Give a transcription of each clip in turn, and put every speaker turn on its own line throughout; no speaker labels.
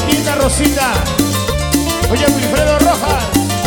Discotienda Rosita. Oye, Wilfredo Rojas.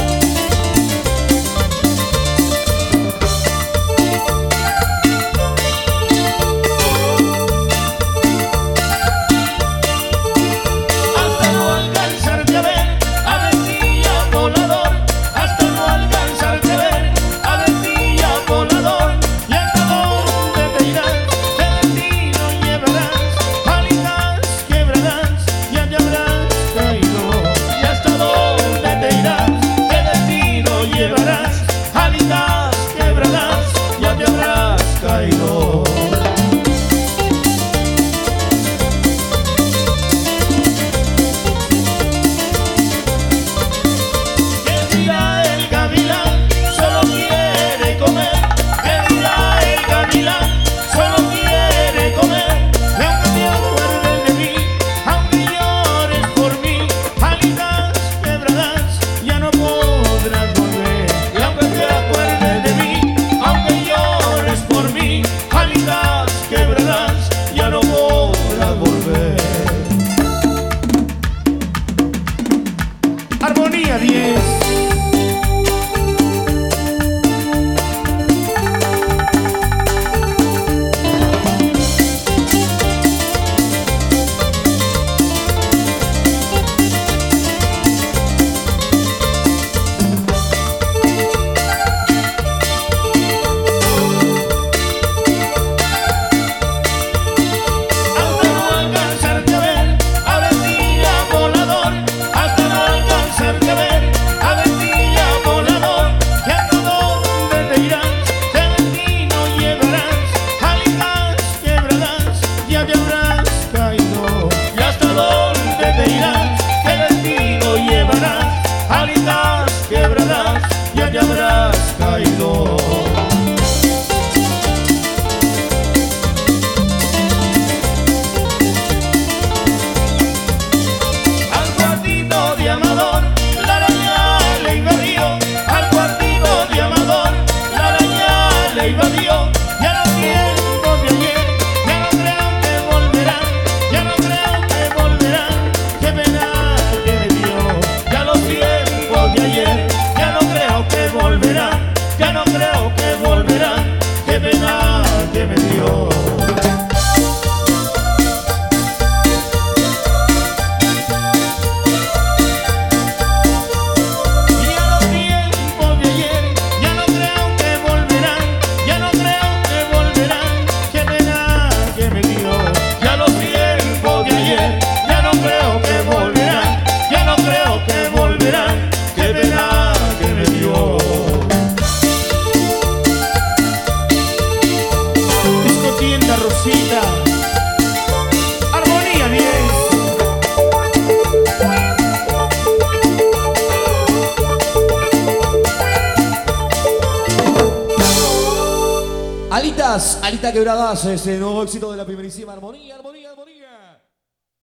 Armonía 10. Ya te habrás caído. Al cuartito de Amador, la araña le invadió. Al cuartito de Amador, la araña le invadió. Ya los tiempos de ayer, ya no creo que volverán. Ya no creo que volverán. Qué pena que me dio. Ya los tiempos de ayer, ya no creo que volverán, ya no creo que volverán, qué pena que me dio. Y a los tiempos de ayer, ya no creo que volverán, ya no creo que volverán, qué pena que me dio. Ya los tiempos de ayer, ya no creo que volverán, ya no creo que volverán, qué pena que me dio. Discotienda Rosita. Armonía 10.
Alitas Quebradas, ese nuevo éxito de la primerísima Armonía.